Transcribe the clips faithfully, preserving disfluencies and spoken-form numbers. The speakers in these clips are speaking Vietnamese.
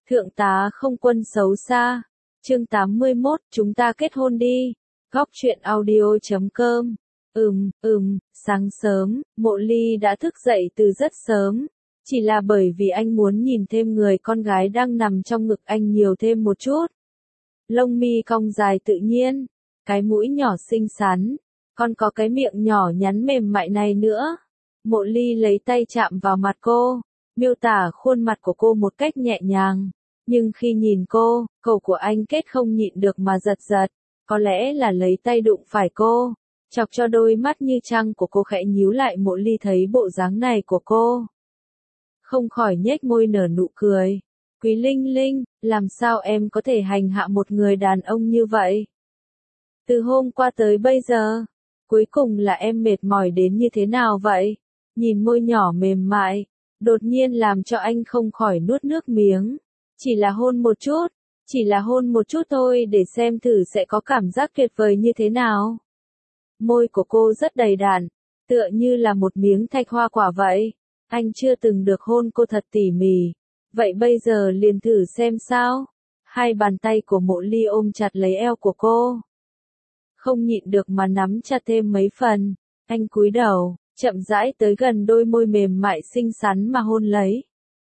Thượng tá không quân xấu xa. Chương tám mươi mốt, chúng ta kết hôn đi. Góc truyện audio chấm com. Ừm, ừm, sáng sớm, Mộ Ly đã thức dậy từ rất sớm. Chỉ là bởi vì anh muốn nhìn thêm người con gái đang nằm trong ngực anh nhiều thêm một chút. Lông mi cong dài tự nhiên, cái mũi nhỏ xinh xắn, còn có cái miệng nhỏ nhắn mềm mại này nữa. Mộ Ly lấy tay chạm vào mặt cô, miêu tả khuôn mặt của cô một cách nhẹ nhàng. Nhưng khi nhìn cô, cổ của anh kết không nhịn được mà giật giật, có lẽ là lấy tay đụng phải cô, chọc cho đôi mắt như trăng của cô khẽ nhíu lại. Mộ Ly thấy bộ dáng này của cô, không khỏi nhếch môi nở nụ cười. Quý Linh Linh, làm sao em có thể hành hạ một người đàn ông như vậy? Từ hôm qua tới bây giờ, cuối cùng là em mệt mỏi đến như thế nào vậy? Nhìn môi nhỏ mềm mại, đột nhiên làm cho anh không khỏi nuốt nước miếng. Chỉ là hôn một chút, chỉ là hôn một chút thôi để xem thử sẽ có cảm giác tuyệt vời như thế nào. Môi của cô rất đầy đặn, tựa như là một miếng thạch hoa quả vậy. Anh chưa từng được hôn cô thật tỉ mỉ. Vậy bây giờ liền thử xem sao. Hai bàn tay của Mộ Ly ôm chặt lấy eo của cô, không nhịn được mà nắm chặt thêm mấy phần. Anh cúi đầu, chậm rãi tới gần đôi môi mềm mại xinh xắn mà hôn lấy.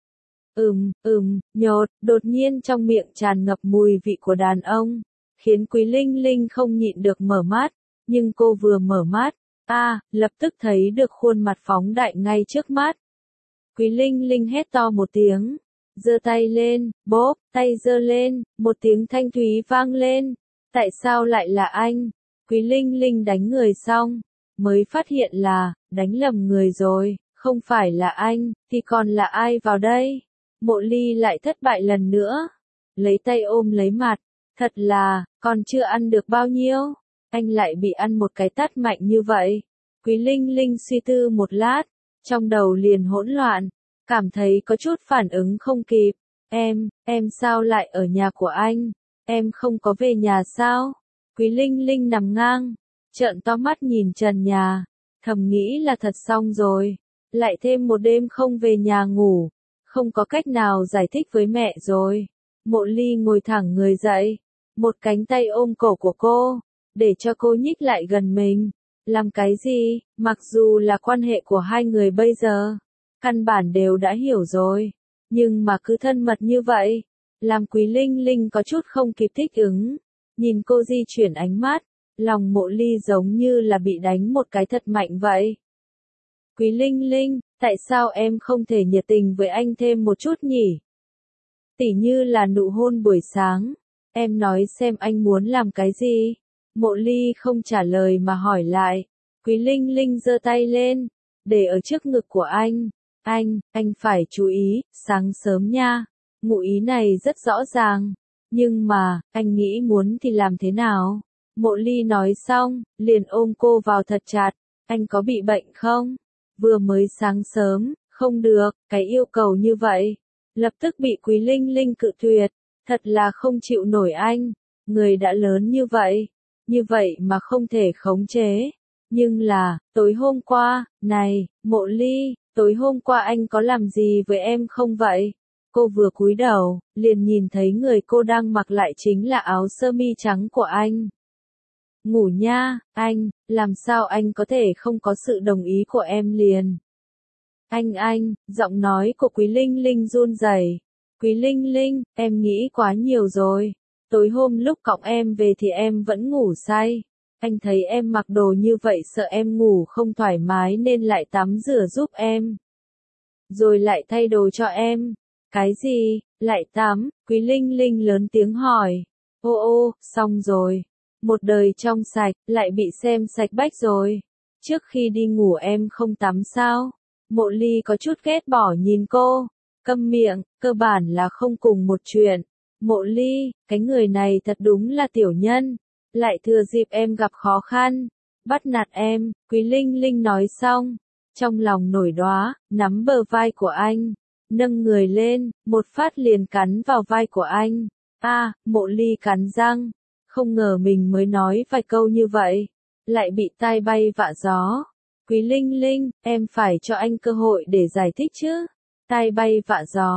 Ừm, ừm, nhột, đột nhiên trong miệng tràn ngập mùi vị của đàn ông, khiến Quý Linh Linh không nhịn được mở mắt. Nhưng cô vừa mở mắt, a, à, lập tức thấy được khuôn mặt phóng đại ngay trước mắt. Quý Linh Linh hét to một tiếng, giơ tay lên, bóp, tay giơ lên, một tiếng thanh thúy vang lên. Tại sao lại là anh? Quý Linh Linh đánh người xong, mới phát hiện là, đánh lầm người rồi, không phải là anh, thì còn là ai vào đây? Mộ Ly lại thất bại lần nữa, lấy tay ôm lấy mặt, thật là, còn chưa ăn được bao nhiêu, anh lại bị ăn một cái tát mạnh như vậy. Quý Linh Linh suy tư một lát, trong đầu liền hỗn loạn, cảm thấy có chút phản ứng không kịp. Em, em sao lại ở nhà của anh? Em không có về nhà sao? Quý Linh Linh nằm ngang, trợn to mắt nhìn trần nhà, thầm nghĩ là thật xong rồi, lại thêm một đêm không về nhà ngủ, không có cách nào giải thích với mẹ rồi. Mộ Ly ngồi thẳng người dậy, một cánh tay ôm cổ của cô, để cho cô nhích lại gần mình. Làm cái gì? Mặc dù là quan hệ của hai người bây giờ, căn bản đều đã hiểu rồi, nhưng mà cứ thân mật như vậy, làm Quý Linh Linh có chút không kịp thích ứng. Nhìn cô di chuyển ánh mắt, lòng Mộ Ly giống như là bị đánh một cái thật mạnh vậy. Quý Linh Linh, tại sao em không thể nhiệt tình với anh thêm một chút nhỉ? Tỉ như là nụ hôn buổi sáng, em nói xem anh muốn làm cái gì? Mộ Ly không trả lời mà hỏi lại. Quý Linh Linh giơ tay lên, để ở trước ngực của anh. Anh, anh phải chú ý, sáng sớm nha. Ngụ ý này rất rõ ràng. Nhưng mà, anh nghĩ muốn thì làm thế nào? Mộ Ly nói xong, liền ôm cô vào thật chặt. Anh có bị bệnh không? Vừa mới sáng sớm, không được, cái yêu cầu như vậy. Lập tức bị Quý Linh Linh cự tuyệt. Thật là không chịu nổi anh. Người đã lớn như vậy. Như vậy mà không thể khống chế. Nhưng là, tối hôm qua, này, Mộ Ly, tối hôm qua anh có làm gì với em không vậy? Cô vừa cúi đầu, liền nhìn thấy người cô đang mặc lại chính là áo sơ mi trắng của anh. Ngủ nha, anh, làm sao anh có thể không có sự đồng ý của em liền? Anh anh, giọng nói của Quý Linh Linh run rẩy. Quý Linh Linh, em nghĩ quá nhiều rồi. Tối hôm lúc cõng em về thì em vẫn ngủ say. Anh thấy em mặc đồ như vậy sợ em ngủ không thoải mái nên lại tắm rửa giúp em. Rồi lại thay đồ cho em. Cái gì? Lại tắm? Quý Linh Linh lớn tiếng hỏi. Ô ô, xong rồi. Một đời trong sạch, lại bị xem sạch bách rồi. Trước khi đi ngủ em không tắm sao? Mộ Ly có chút ghét bỏ nhìn cô. Câm miệng, cơ bản là không cùng một chuyện. Mộ Ly, cái người này thật đúng là tiểu nhân. Lại thừa dịp em gặp khó khăn. Bắt nạt em, Quý Linh Linh nói xong. Trong lòng nổi đoá, nắm bờ vai của anh. Nâng người lên, một phát liền cắn vào vai của anh. A, à, Mộ Ly cắn răng. Không ngờ mình mới nói vài câu như vậy. Lại bị tai bay vạ gió. Quý Linh Linh, em phải cho anh cơ hội để giải thích chứ. Tai bay vạ gió,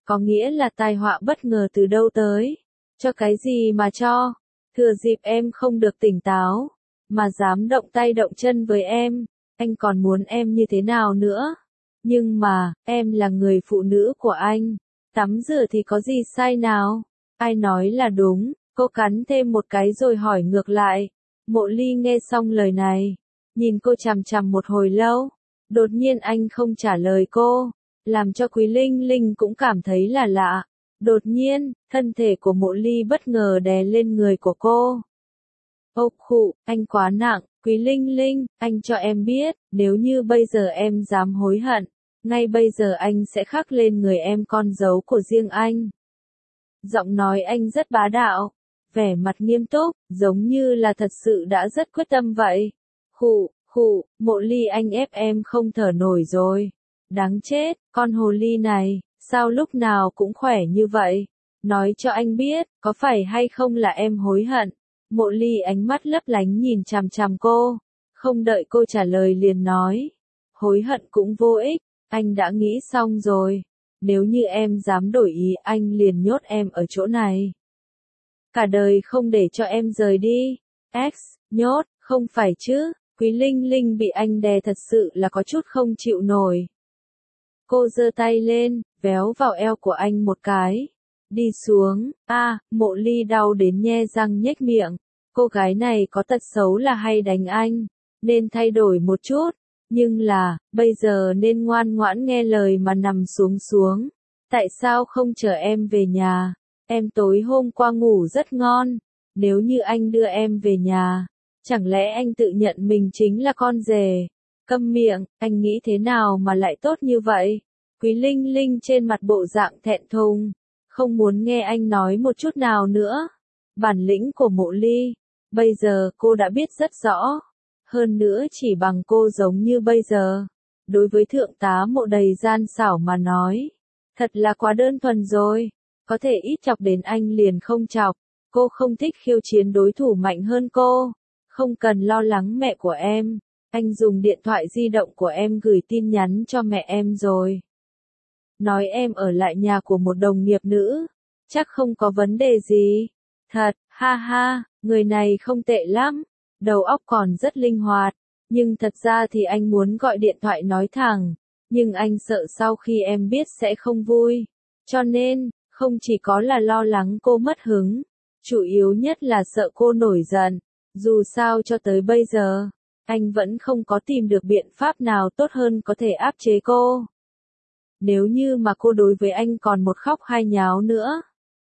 có nghĩa là tai họa bất ngờ từ đâu tới. Cho cái gì mà cho? Thừa dịp em không được tỉnh táo, mà dám động tay động chân với em, anh còn muốn em như thế nào nữa? Nhưng mà, em là người phụ nữ của anh, tắm rửa thì có gì sai nào? Ai nói là đúng? Cô cắn thêm một cái rồi hỏi ngược lại. Mộ Ly nghe xong lời này, nhìn cô chằm chằm một hồi lâu, đột nhiên anh không trả lời cô, làm cho Quý Linh Linh cũng cảm thấy là lạ. Đột nhiên, thân thể của Mộ Ly bất ngờ đè lên người của cô. Ốc khụ, anh quá nặng, Quý Linh Linh, anh cho em biết, nếu như bây giờ em dám hối hận, ngay bây giờ anh sẽ khắc lên người em con dấu của riêng anh. Giọng nói anh rất bá đạo, vẻ mặt nghiêm túc, giống như là thật sự đã rất quyết tâm vậy. Khụ, khụ, Mộ Ly anh ép em không thở nổi rồi. Đáng chết, con hồ ly này, sao lúc nào cũng khỏe như vậy? Nói cho anh biết, có phải hay không là em hối hận? Mộ Ly ánh mắt lấp lánh nhìn chằm chằm cô, không đợi cô trả lời liền nói. Hối hận cũng vô ích, anh đã nghĩ xong rồi. Nếu như em dám đổi ý anh liền nhốt em ở chỗ này. Cả đời không để cho em rời đi. X, nhốt, không phải chứ, Quý Linh Linh bị anh đè thật sự là có chút không chịu nổi. Cô giơ tay lên, véo vào eo của anh một cái. Đi xuống, a à, Mộ Ly đau đến nhe răng nhếch miệng. Cô gái này có tật xấu là hay đánh anh, nên thay đổi một chút. Nhưng là, bây giờ nên ngoan ngoãn nghe lời mà nằm xuống xuống. Tại sao không chờ em về nhà? Em tối hôm qua ngủ rất ngon. Nếu như anh đưa em về nhà, chẳng lẽ anh tự nhận mình chính là con rể? Câm miệng, anh nghĩ thế nào mà lại tốt như vậy? Quý Linh Linh trên mặt bộ dạng thẹn thùng, không muốn nghe anh nói một chút nào nữa. Bản lĩnh của Mộ Ly, bây giờ cô đã biết rất rõ. Hơn nữa chỉ bằng cô giống như bây giờ, đối với thượng tá Mộ đầy gian xảo mà nói, thật là quá đơn thuần rồi. Có thể ít chọc đến anh liền không chọc. Cô không thích khiêu chiến đối thủ mạnh hơn cô. Không cần lo lắng mẹ của em. Anh dùng điện thoại di động của em gửi tin nhắn cho mẹ em rồi. Nói em ở lại nhà của một đồng nghiệp nữ. Chắc không có vấn đề gì. Thật, ha ha, người này không tệ lắm. Đầu óc còn rất linh hoạt. Nhưng thật ra thì anh muốn gọi điện thoại nói thẳng. Nhưng anh sợ sau khi em biết sẽ không vui. Cho nên, không chỉ có là lo lắng cô mất hứng. Chủ yếu nhất là sợ cô nổi giận. Dù sao cho tới bây giờ, anh vẫn không có tìm được biện pháp nào tốt hơn có thể áp chế cô. Nếu như mà cô đối với anh còn một khóc hai nháo nữa,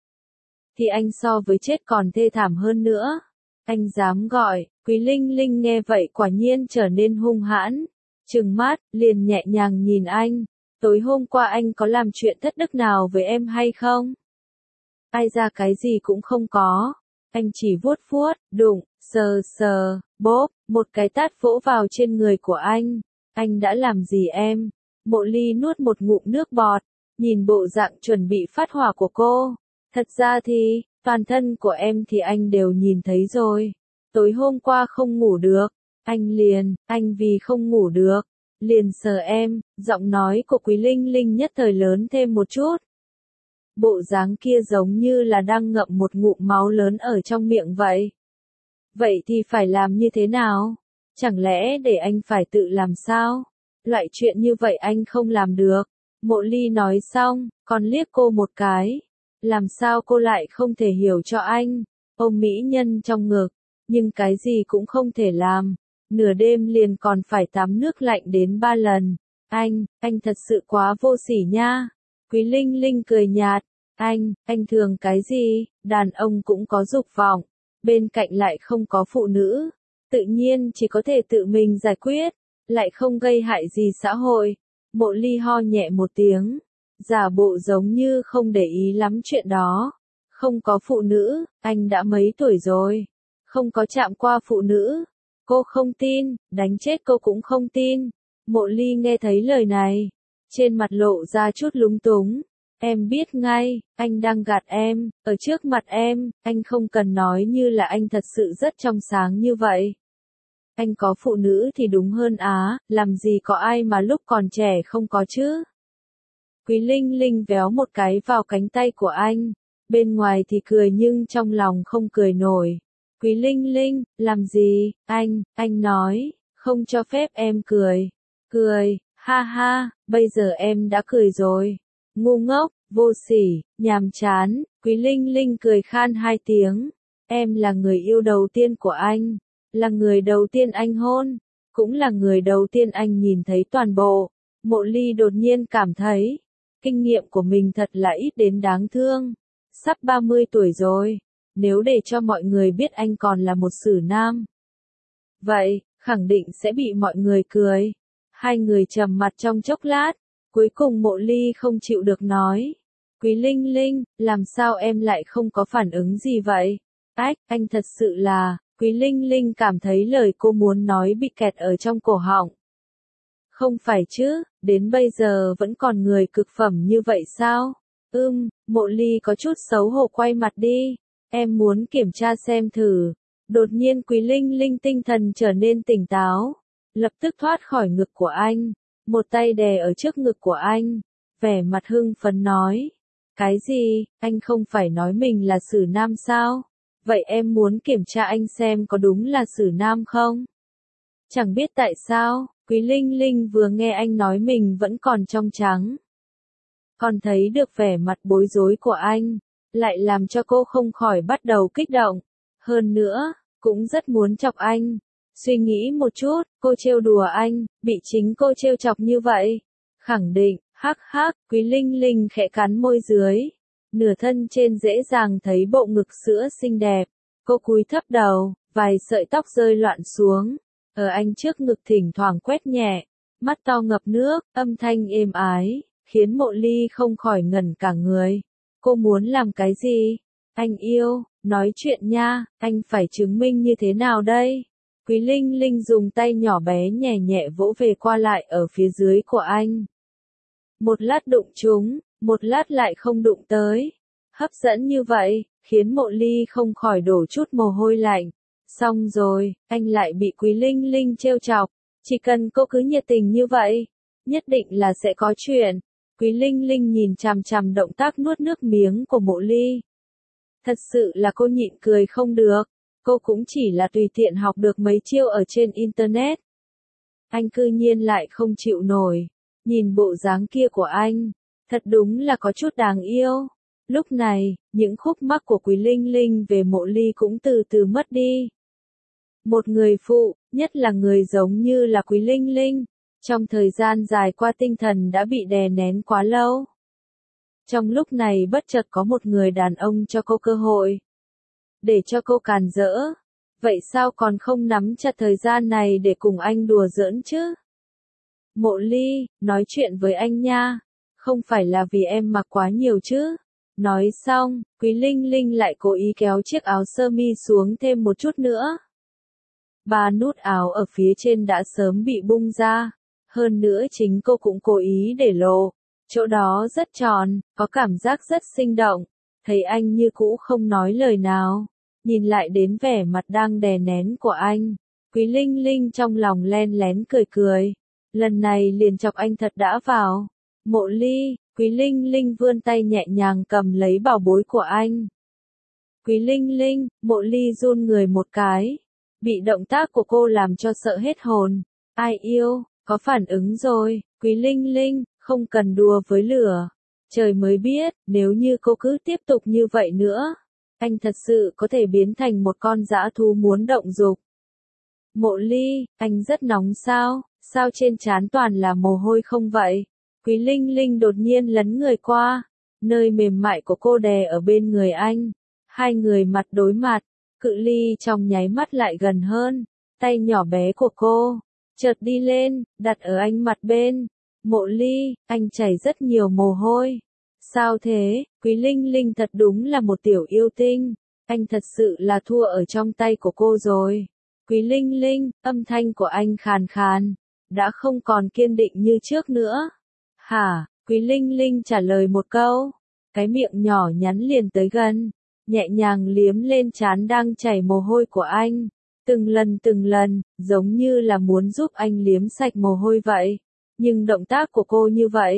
thì anh so với chết còn thê thảm hơn nữa. Anh dám gọi. Quý Linh Linh nghe vậy quả nhiên trở nên hung hãn. Trừng mắt, liền nhẹ nhàng nhìn anh. Tối hôm qua anh có làm chuyện thất đức nào với em hay không? Ai ra cái gì cũng không có. Anh chỉ vuốt vuốt, đụng, sờ sờ, bóp, một cái tát vỗ vào trên người của anh. Anh đã làm gì em? Mộ Ly nuốt một ngụm nước bọt, nhìn bộ dạng chuẩn bị phát hỏa của cô. Thật ra thì, toàn thân của em thì anh đều nhìn thấy rồi. Tối hôm qua không ngủ được, anh liền, anh vì không ngủ được, liền sờ em. Giọng nói của Quý Linh Linh nhất thời lớn thêm một chút. Bộ dáng kia giống như là đang ngậm một ngụm máu lớn ở trong miệng vậy. Vậy thì phải làm như thế nào? Chẳng lẽ để anh phải tự làm sao? Loại chuyện như vậy anh không làm được. Mộ Ly nói xong, còn liếc cô một cái. Làm sao cô lại không thể hiểu cho anh? Ôm mỹ nhân trong ngực, nhưng cái gì cũng không thể làm. Nửa đêm liền còn phải tắm nước lạnh đến ba lần. Anh, anh thật sự quá vô sỉ nha. Quý Linh Linh cười nhạt. Anh, anh thường cái gì? Đàn ông cũng có dục vọng. Bên cạnh lại không có phụ nữ. Tự nhiên chỉ có thể tự mình giải quyết. Lại không gây hại gì xã hội. Mộ Ly ho nhẹ một tiếng. Giả bộ giống như không để ý lắm chuyện đó. Không có phụ nữ, anh đã mấy tuổi rồi. Không có chạm qua phụ nữ. Cô không tin, đánh chết cô cũng không tin. Mộ Ly nghe thấy lời này. Trên mặt lộ ra chút lúng túng. Em biết ngay, anh đang gạt em, ở trước mặt em, anh không cần nói như là anh thật sự rất trong sáng như vậy. Anh có phụ nữ thì đúng hơn á, làm gì có ai mà lúc còn trẻ không có chứ. Quý Linh Linh véo một cái vào cánh tay của anh. Bên ngoài thì cười nhưng trong lòng không cười nổi. Quý Linh Linh, làm gì, anh, anh nói, không cho phép em cười. Cười, ha ha, bây giờ em đã cười rồi. Ngu ngốc, vô sỉ, nhàm chán, Quý Linh Linh cười khan hai tiếng. Em là người yêu đầu tiên của anh, là người đầu tiên anh hôn, cũng là người đầu tiên anh nhìn thấy toàn bộ. Mộ Ly đột nhiên cảm thấy, kinh nghiệm của mình thật là ít đến đáng thương. Sắp ba mươi tuổi rồi, nếu để cho mọi người biết anh còn là một xử nam, vậy, khẳng định sẽ bị mọi người cười. Hai người trầm mặt trong chốc lát, cuối cùng Mộ Ly không chịu được nói. Quý Linh Linh, làm sao em lại không có phản ứng gì vậy? Ách, anh thật sự là, Quý Linh Linh cảm thấy lời cô muốn nói bị kẹt ở trong cổ họng. Không phải chứ, đến bây giờ vẫn còn người cực phẩm như vậy sao? Ưm, Mộ Ly có chút xấu hổ quay mặt đi. Em muốn kiểm tra xem thử. Đột nhiên Quý Linh Linh tinh thần trở nên tỉnh táo. Lập tức thoát khỏi ngực của anh. Một tay đè ở trước ngực của anh. Vẻ mặt hưng phấn nói. Cái gì, anh không phải nói mình là xử nam sao? Vậy em muốn kiểm tra anh xem có đúng là xử nam không? Chẳng biết tại sao, Quý Linh Linh vừa nghe anh nói mình vẫn còn trong trắng. Còn thấy được vẻ mặt bối rối của anh, lại làm cho cô không khỏi bắt đầu kích động. Hơn nữa, cũng rất muốn chọc anh. Suy nghĩ một chút, cô trêu đùa anh, bị chính cô trêu chọc như vậy. Khẳng định, hắc hắc, Quý Linh Linh khẽ cắn môi dưới. Nửa thân trên dễ dàng thấy bộ ngực sữa xinh đẹp. Cô cúi thấp đầu, vài sợi tóc rơi loạn xuống. Ở anh trước ngực thỉnh thoảng quét nhẹ. Mắt to ngập nước, âm thanh êm ái, khiến Mộ Ly không khỏi ngẩn cả người. Cô muốn làm cái gì? Anh yêu, nói chuyện nha, anh phải chứng minh như thế nào đây? Quý Linh Linh dùng tay nhỏ bé nhẹ nhẹ vỗ về qua lại ở phía dưới của anh. Một lát đụng chúng, một lát lại không đụng tới. Hấp dẫn như vậy, khiến Mộ Ly không khỏi đổ chút mồ hôi lạnh. Xong rồi, anh lại bị Quý Linh Linh trêu chọc. Chỉ cần cô cứ nhiệt tình như vậy, nhất định là sẽ có chuyện. Quý Linh Linh nhìn chằm chằm động tác nuốt nước miếng của Mộ Ly. Thật sự là cô nhịn cười không được. Cô cũng chỉ là tùy tiện học được mấy chiêu ở trên Internet. Anh cư nhiên lại không chịu nổi. Nhìn bộ dáng kia của anh, thật đúng là có chút đáng yêu. Lúc này, những khúc mắc của Quý Linh Linh về Mộ Ly cũng từ từ mất đi. Một người phụ, nhất là người giống như là Quý Linh Linh, trong thời gian dài qua tinh thần đã bị đè nén quá lâu. Trong lúc này bất chợt có một người đàn ông cho cô cơ hội. Để cho cô càn rỡ. Vậy sao còn không nắm chặt thời gian này để cùng anh đùa giỡn chứ? Mộ Ly, nói chuyện với anh nha. Không phải là vì em mặc quá nhiều chứ? Nói xong, Quý Linh Linh lại cố ý kéo chiếc áo sơ mi xuống thêm một chút nữa. Ba nút áo ở phía trên đã sớm bị bung ra. Hơn nữa chính cô cũng cố ý để lộ. Chỗ đó rất tròn, có cảm giác rất sinh động. Thấy anh như cũ không nói lời nào. Nhìn lại đến vẻ mặt đang đè nén của anh. Quý Linh Linh trong lòng len lén cười cười. Lần này liền chọc anh thật đã vào. Mộ Ly, Quý Linh Linh vươn tay nhẹ nhàng cầm lấy bảo bối của anh. Quý Linh Linh, Mộ Ly run người một cái. Bị động tác của cô làm cho sợ hết hồn. Ai yêu, có phản ứng rồi, Quý Linh Linh, không cần đùa với lửa. Trời mới biết, nếu như cô cứ tiếp tục như vậy nữa, anh thật sự có thể biến thành một con dã thú muốn động dục. Mộ Ly, anh rất nóng sao, sao trên trán toàn là mồ hôi không vậy? Quý Linh Linh đột nhiên lấn người qua, nơi mềm mại của cô đè ở bên người anh. Hai người mặt đối mặt, cự ly trong nháy mắt lại gần hơn, tay nhỏ bé của cô, chợt đi lên, đặt ở anh mặt bên. Mộ Ly, anh chảy rất nhiều mồ hôi. Sao thế, Quý Linh Linh thật đúng là một tiểu yêu tinh. Anh thật sự là thua ở trong tay của cô rồi. Quý Linh Linh, âm thanh của anh khàn khàn, đã không còn kiên định như trước nữa. Hả, Quý Linh Linh trả lời một câu. Cái miệng nhỏ nhắn liền tới gần, nhẹ nhàng liếm lên trán đang chảy mồ hôi của anh. Từng lần từng lần, giống như là muốn giúp anh liếm sạch mồ hôi vậy. Nhưng động tác của cô như vậy,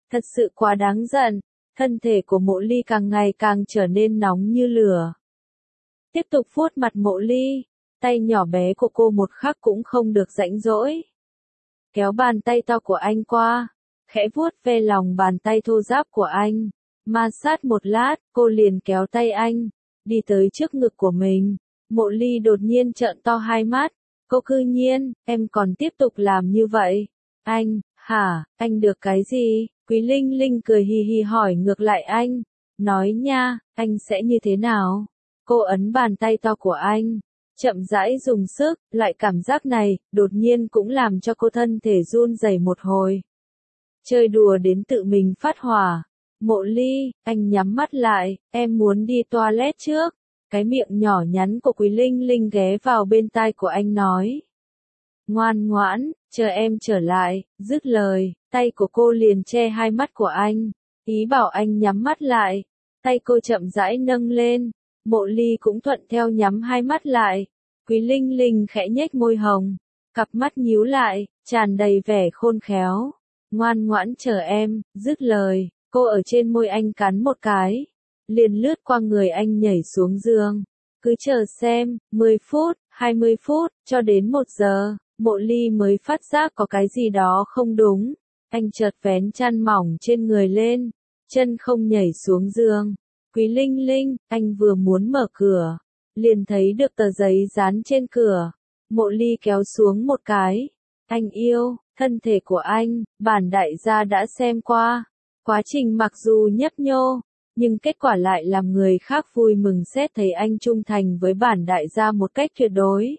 Thật sự quá đáng giận. Thân thể của Mộ Ly càng ngày càng trở nên nóng như lửa. Tiếp tục vuốt mặt Mộ Ly, tay nhỏ bé của cô một khắc cũng không được rãnh rỗi. Kéo bàn tay to của anh qua, khẽ vuốt ve lòng bàn tay thô ráp của anh. Ma sát một lát, cô liền kéo tay anh, đi tới trước ngực của mình. Mộ Ly đột nhiên trợn to hai mắt. Cô cư nhiên, em còn tiếp tục làm như vậy. Anh, hả, anh được cái gì? Quý Linh Linh cười hì hì hỏi ngược lại anh. Nói nha, anh sẽ như thế nào? Cô ấn bàn tay to của anh, chậm rãi dùng sức, loại cảm giác này, đột nhiên cũng làm cho cô thân thể run rẩy một hồi. Chơi đùa đến tự mình phát hỏa. Mộ Ly, anh nhắm mắt lại, em muốn đi toilet trước. Cái miệng nhỏ nhắn của Quý Linh Linh ghé vào bên tai của anh nói. Ngoan ngoãn, chờ em trở lại, dứt lời, tay của cô liền che hai mắt của anh, ý bảo anh nhắm mắt lại. Tay cô chậm rãi nâng lên, Mộ Ly cũng thuận theo nhắm hai mắt lại. Quý Linh Linh khẽ nhếch môi hồng, cặp mắt nhíu lại, tràn đầy vẻ khôn khéo. Ngoan ngoãn chờ em, dứt lời, cô ở trên môi anh cắn một cái, liền lướt qua người anh nhảy xuống giường. Cứ chờ xem, mười phút, hai mươi phút, cho đến một giờ, Mộ Ly mới phát giác có cái gì đó không đúng. Anh chợt vén chăn mỏng trên người lên, chân không nhảy xuống giường. Quý Linh Linh, anh vừa muốn mở cửa, liền thấy được tờ giấy dán trên cửa. Mộ Ly kéo xuống một cái. Anh yêu, thân thể của anh, bản đại gia đã xem qua. Quá trình mặc dù nhấp nhô, nhưng kết quả lại làm người khác vui mừng xét thấy anh trung thành với bản đại gia một cách tuyệt đối.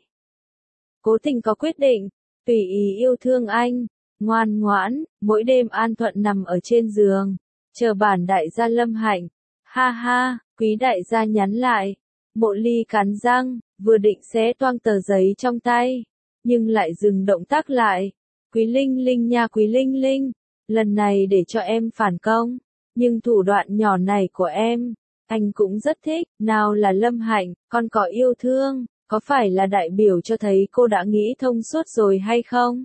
Cố Tình có quyết định, tùy ý yêu thương anh, ngoan ngoãn, mỗi đêm an thuận nằm ở trên giường, chờ bản đại gia lâm hạnh. Ha ha, Quý đại gia nhắn lại. Mộ Ly cắn răng, vừa định xé toang tờ giấy trong tay, nhưng lại dừng động tác lại. Quý Linh Linh nha Quý Linh Linh, lần này để cho em phản công, nhưng thủ đoạn nhỏ này của em, anh cũng rất thích. Nào là lâm hạnh, còn có yêu thương, có phải là đại biểu cho thấy cô đã nghĩ thông suốt rồi hay không?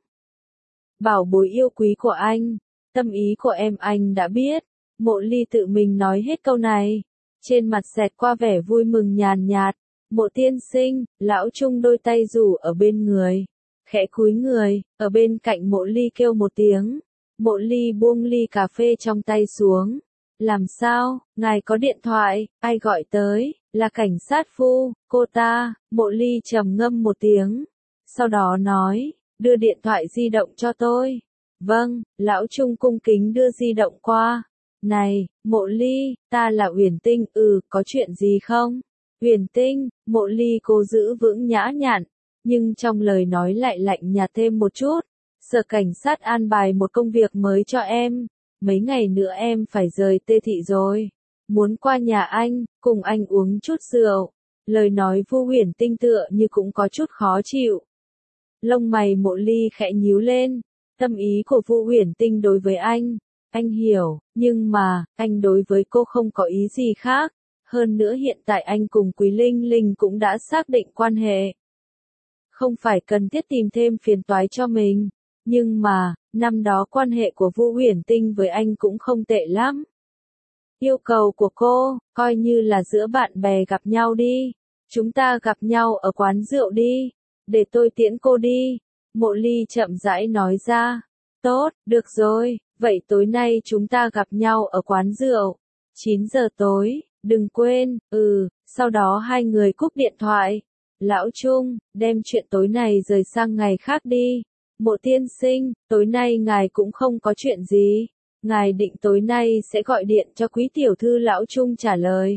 Bảo bối yêu quý của anh, tâm ý của em anh đã biết. Mộ Ly tự mình nói hết câu này, trên mặt xẹt qua vẻ vui mừng nhàn nhạt. Mộ tiên sinh, lão Trung đôi tay rủ ở bên người, khẽ cúi người, ở bên cạnh Mộ Ly kêu một tiếng. Mộ Ly buông ly cà phê trong tay xuống. Làm sao, ngài có điện thoại, ai gọi tới, là cảnh sát phu, cô ta. Mộ Ly trầm ngâm một tiếng, sau đó nói, đưa điện thoại di động cho tôi. Vâng, lão Trung cung kính đưa di động qua. Này, Mộ Ly, ta là Uyển Tinh, ừ, có chuyện gì không? Uyển Tinh, Mộ Ly cố giữ vững nhã nhặn, nhưng trong lời nói lại lạnh nhạt thêm một chút. Sở cảnh sát an bài một công việc mới cho em, mấy ngày nữa em phải rời Tê Thị rồi. Muốn qua nhà anh, cùng anh uống chút rượu. Lời nói Vu Uyển Tinh tựa như cũng có chút khó chịu. Lông mày Mộ Ly khẽ nhíu lên, tâm ý của Vu Uyển Tinh đối với anh, anh hiểu, nhưng mà, anh đối với cô không có ý gì khác. Hơn nữa hiện tại anh cùng Quý Linh Linh cũng đã xác định quan hệ. Không phải cần thiết tìm thêm phiền toái cho mình. Nhưng mà, năm đó quan hệ của Vu Uyển Tinh với anh cũng không tệ lắm. Yêu cầu của cô, coi như là giữa bạn bè gặp nhau đi. Chúng ta gặp nhau ở quán rượu đi. Để tôi tiễn cô đi. Mộ Ly chậm rãi nói ra. Tốt, được rồi, vậy tối nay chúng ta gặp nhau ở quán rượu. chín giờ tối, đừng quên, ừ, sau đó hai người cúp điện thoại. Lão Trung, đem chuyện tối này rời sang ngày khác đi. Mộ tiên sinh, tối nay ngài cũng không có chuyện gì. Ngài định tối nay sẽ gọi điện cho quý tiểu thư. Lão Trung trả lời.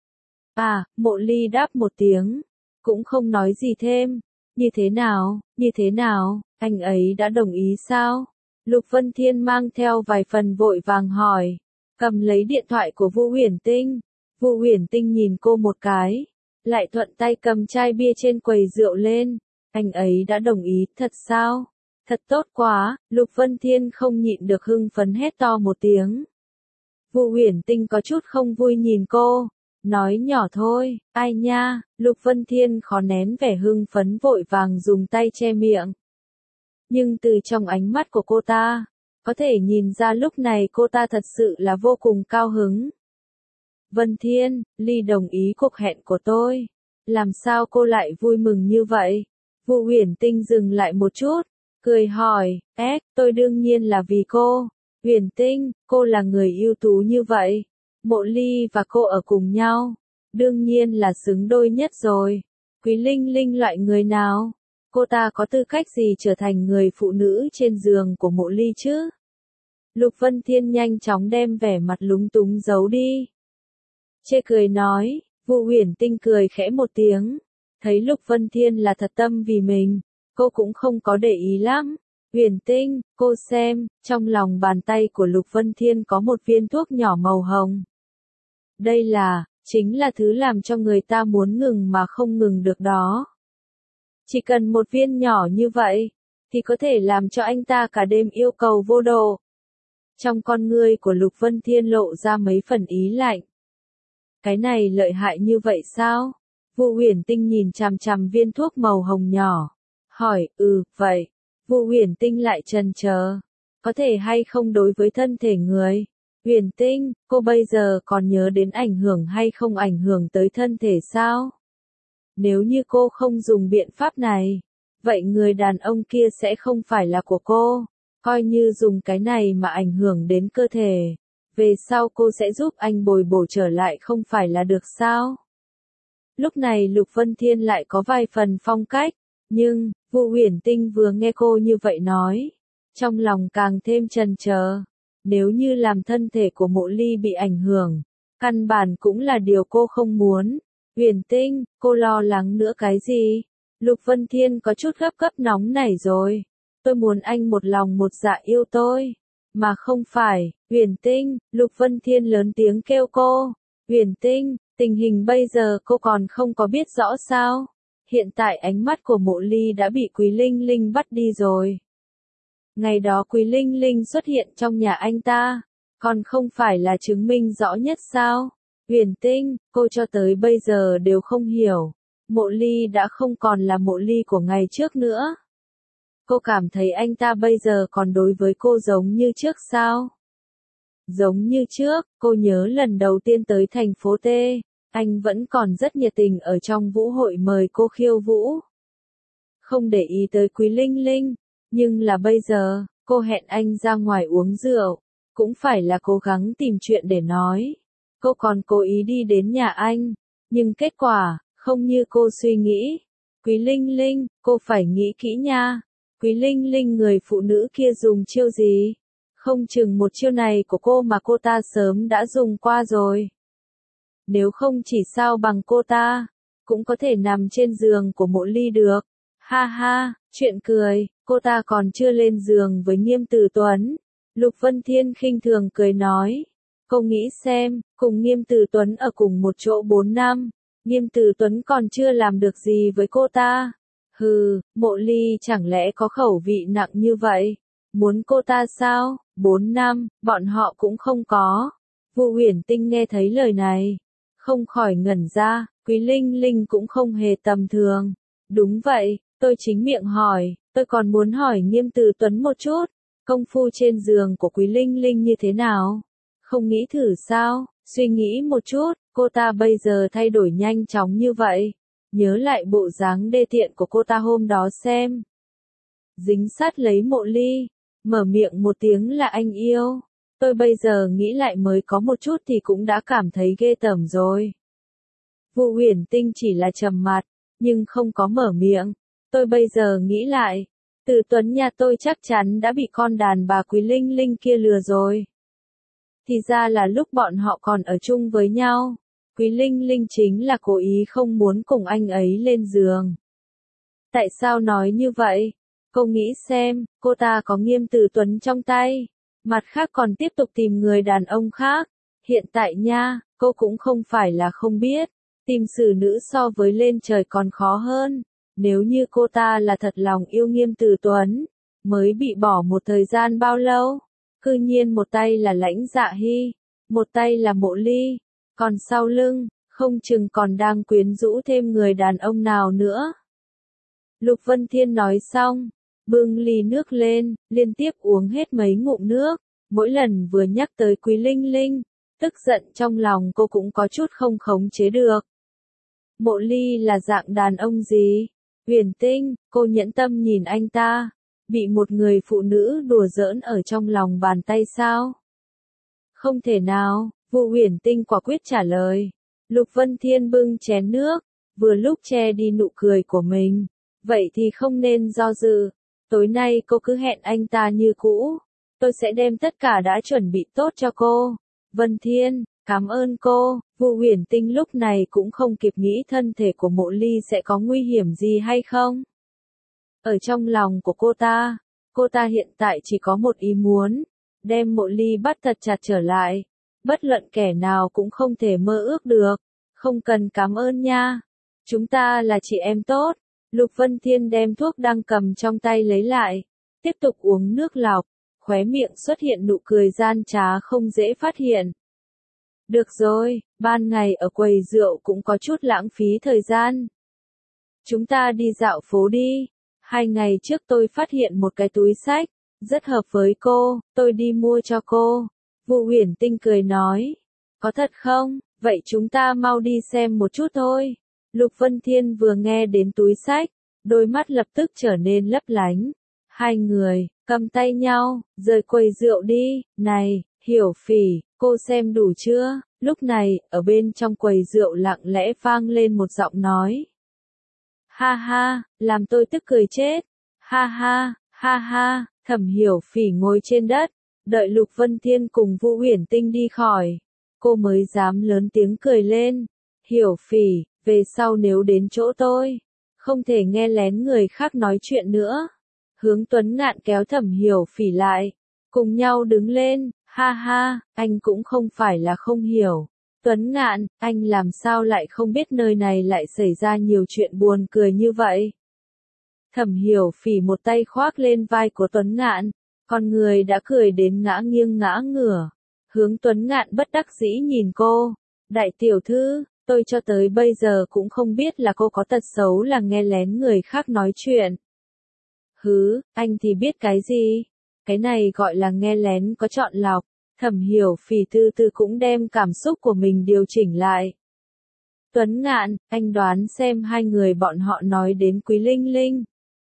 À, Mộ Ly đáp một tiếng, cũng không nói gì thêm. Như thế nào, như thế nào, anh ấy đã đồng ý sao? Lục Vân Thiên mang theo vài phần vội vàng hỏi, cầm lấy điện thoại của Vu Uyển Tinh. Vu Uyển Tinh nhìn cô một cái, lại thuận tay cầm chai bia trên quầy rượu lên. Anh ấy đã đồng ý, thật sao? Thật tốt quá, Lục Vân Thiên không nhịn được hưng phấn hét to một tiếng. Vu Uyển Tinh có chút không vui nhìn cô, nói nhỏ thôi, ai nha. Lục Vân Thiên khó nén vẻ hưng phấn vội vàng dùng tay che miệng. Nhưng từ trong ánh mắt của cô ta, Có thể nhìn ra lúc này cô ta thật sự là vô cùng cao hứng. Vân Thiên, Ly đồng ý cuộc hẹn của tôi. Làm sao cô lại vui mừng như vậy? Vu Uyển Tinh dừng lại một chút, cười hỏi, "Ế, tôi đương nhiên là vì cô. Uyển Tinh, cô là người ưu tú như vậy. Mộ Ly và cô ở cùng nhau, đương nhiên là xứng đôi nhất rồi. Quý Linh Linh loại người nào? Cô ta có tư cách gì trở thành người phụ nữ trên giường của Mộ Ly chứ?" Lục Vân Thiên nhanh chóng đem vẻ mặt lúng túng giấu đi. Chê cười nói, Vu Uyển Tinh cười khẽ một tiếng. Thấy Lục Vân Thiên là thật tâm vì mình, cô cũng không có để ý lắm. Uyển Tinh, cô xem, trong lòng bàn tay của Lục Vân Thiên có một viên thuốc nhỏ màu hồng. Đây là, chính là thứ làm cho người ta muốn ngừng mà không ngừng được đó. Chỉ cần một viên nhỏ như vậy, thì có thể làm cho anh ta cả đêm yêu cầu vô độ. Trong con ngươi của Lục Vân Thiên lộ ra mấy phần ý lạnh. Cái này lợi hại như vậy sao? Vu Uyển Tinh nhìn chằm chằm viên thuốc màu hồng nhỏ. Hỏi, ừ, vậy. Vu Uyển Tinh lại chần chờ. Có thể hay không đối với thân thể người? Uyển Tinh, cô bây giờ còn nhớ đến ảnh hưởng hay không ảnh hưởng tới thân thể sao? Nếu như cô không dùng biện pháp này, vậy người đàn ông kia sẽ không phải là của cô. Coi như dùng cái này mà ảnh hưởng đến cơ thể. Về sau cô sẽ giúp anh bồi bổ trở lại không phải là được sao? Lúc này Lục Vân Thiên lại có vài phần phong cách, nhưng, Vu Uyển Tinh vừa nghe cô như vậy nói, trong lòng càng thêm chần chờ. Nếu như làm thân thể của Mộ Ly bị ảnh hưởng, căn bản cũng là điều cô không muốn. Uyển Tinh, cô lo lắng nữa cái gì? Lục Vân Thiên có chút gấp gấp nóng nảy rồi. Tôi muốn anh một lòng một dạ yêu tôi. Mà không phải, Uyển Tinh, Lục Vân Thiên lớn tiếng kêu cô. Uyển Tinh, tình hình bây giờ cô còn không có biết rõ sao? Hiện tại ánh mắt của Mộ Ly đã bị Quý Linh Linh bắt đi rồi. Ngày đó Quý Linh Linh xuất hiện trong nhà anh ta, còn không phải là chứng minh rõ nhất sao? Uyển Tinh, cô cho tới bây giờ đều không hiểu. Mộ Ly đã không còn là Mộ Ly của ngày trước nữa. Cô cảm thấy anh ta bây giờ còn đối với cô giống như trước sao? Giống như trước, cô nhớ lần đầu tiên tới thành phố T, anh vẫn còn rất nhiệt tình ở trong vũ hội mời cô khiêu vũ. Không để ý tới Quý Linh Linh, nhưng là bây giờ, cô hẹn anh ra ngoài uống rượu, cũng phải là cố gắng tìm chuyện để nói. Cô còn cố ý đi đến nhà anh, nhưng kết quả, không như cô suy nghĩ. Quý Linh Linh, cô phải nghĩ kỹ nha. Quý Linh Linh người phụ nữ kia dùng chiêu gì? Không chừng một chiêu này của cô mà cô ta sớm đã dùng qua rồi. Nếu không chỉ sao bằng cô ta, cũng có thể nằm trên giường của Mộ Ly được. Ha ha, chuyện cười, cô ta còn chưa lên giường với Nghiêm Tử Tuấn. Lục Vân Thiên khinh thường cười nói. Cô nghĩ xem, cùng Nghiêm Tử Tuấn ở cùng một chỗ bốn năm, Nghiêm Tử Tuấn còn chưa làm được gì với cô ta. Hừ, Mộ Ly chẳng lẽ có khẩu vị nặng như vậy? Muốn cô ta sao? Bốn năm, bọn họ cũng không có. Vu Uyển Tinh nghe thấy lời này, không khỏi ngẩn ra, Quý Linh Linh cũng không hề tầm thường. Đúng vậy, tôi chính miệng hỏi, tôi còn muốn hỏi Nghiêm Tử Tuấn một chút, công phu trên giường của Quý Linh Linh như thế nào? Không nghĩ thử sao? Suy nghĩ một chút, cô ta bây giờ thay đổi nhanh chóng như vậy. Nhớ lại bộ dáng đê tiện của cô ta hôm đó xem. Dính sát lấy Mộ Ly, mở miệng một tiếng là anh yêu. Tôi bây giờ nghĩ lại mới có một chút thì cũng đã cảm thấy ghê tởm rồi. Vu Uyển Tinh chỉ là trầm mặt, nhưng không có mở miệng. Tôi bây giờ nghĩ lại, Tử Tuấn nhà tôi chắc chắn đã bị con đàn bà Quý Linh Linh kia lừa rồi. Thì ra là lúc bọn họ còn ở chung với nhau, Quý Linh Linh chính là cố ý không muốn cùng anh ấy lên giường. Tại sao nói như vậy? Cô nghĩ xem, cô ta có Nghiêm Tử Tuấn trong tay, mặt khác còn tiếp tục tìm người đàn ông khác. Hiện tại nha, cô cũng không phải là không biết, tìm xử nữ so với lên trời còn khó hơn. Nếu như cô ta là thật lòng yêu Nghiêm Tử Tuấn, mới bị bỏ một thời gian bao lâu? Cư nhiên một tay là Lãnh Dạ Hy, một tay là Mộ Ly, còn sau lưng, không chừng còn đang quyến rũ thêm người đàn ông nào nữa. Lục Vân Thiên nói xong, bưng ly nước lên, liên tiếp uống hết mấy ngụm nước. Mỗi lần vừa nhắc tới Quý Linh Linh, tức giận trong lòng cô cũng có chút không khống chế được. Mộ Ly là dạng đàn ông gì? Huyền Tinh, cô nhẫn tâm nhìn anh ta, bị một người phụ nữ đùa giỡn ở trong lòng bàn tay sao? Không thể nào, Vu Huyền Tinh quả quyết trả lời. Lục Vân Thiên bưng chén nước, vừa lúc che đi nụ cười của mình. Vậy thì không nên do dự, tối nay cô cứ hẹn anh ta như cũ. Tôi sẽ đem tất cả đã chuẩn bị tốt cho cô. Vân Thiên, cảm ơn cô. Vu Huyền Tinh lúc này cũng không kịp nghĩ thân thể của Mộ Ly sẽ có nguy hiểm gì hay không. Ở trong lòng của cô ta, cô ta hiện tại chỉ có một ý muốn, đem Mộ Ly bắt thật chặt trở lại. Bất luận kẻ nào cũng không thể mơ ước được. Không cần cảm ơn nha. Chúng ta là chị em tốt. Lục Vân Thiên đem thuốc đang cầm trong tay lấy lại, tiếp tục uống nước lọc, khóe miệng xuất hiện nụ cười gian trá không dễ phát hiện. Được rồi, ban ngày ở quầy rượu cũng có chút lãng phí thời gian. Chúng ta đi dạo phố đi. Hai ngày trước tôi phát hiện một cái túi xách, rất hợp với cô, tôi đi mua cho cô. Vu Huyền Tinh cười nói. Có thật không? Vậy chúng ta mau đi xem một chút thôi. Lục Vân Thiên vừa nghe đến túi xách, đôi mắt lập tức trở nên lấp lánh. Hai người, cầm tay nhau, rời quầy rượu đi. Này, Hiểu Phỉ, cô xem đủ chưa? Lúc này, ở bên trong quầy rượu lặng lẽ vang lên một giọng nói. Ha ha, làm tôi tức cười chết. Ha ha, ha ha, Thẩm Hiểu Phỉ ngồi trên đất, đợi Lục Vân Thiên cùng Vu Huyền Tinh đi khỏi. Cô mới dám lớn tiếng cười lên. Hiểu Phỉ, về sau nếu đến chỗ tôi, không thể nghe lén người khác nói chuyện nữa. Hướng Tuấn Ngạn kéo Thẩm Hiểu Phỉ lại, cùng nhau đứng lên. Ha ha, anh cũng không phải là không hiểu. Tuấn Ngạn, anh làm sao lại không biết nơi này lại xảy ra nhiều chuyện buồn cười như vậy? Thẩm Hiểu Phỉ một tay khoác lên vai của Tuấn Ngạn, con người đã cười đến ngã nghiêng ngã ngửa. Hướng Tuấn Ngạn bất đắc dĩ nhìn cô. Đại tiểu thư, tôi cho tới bây giờ cũng không biết là cô có tật xấu là nghe lén người khác nói chuyện. Hứ, anh thì biết cái gì? Cái này gọi là nghe lén có chọn lọc. Thẩm Hiểu Phỉ từ từ cũng đem cảm xúc của mình điều chỉnh lại. Tuấn Ngạn, anh đoán xem hai người bọn họ nói đến Quý Linh Linh.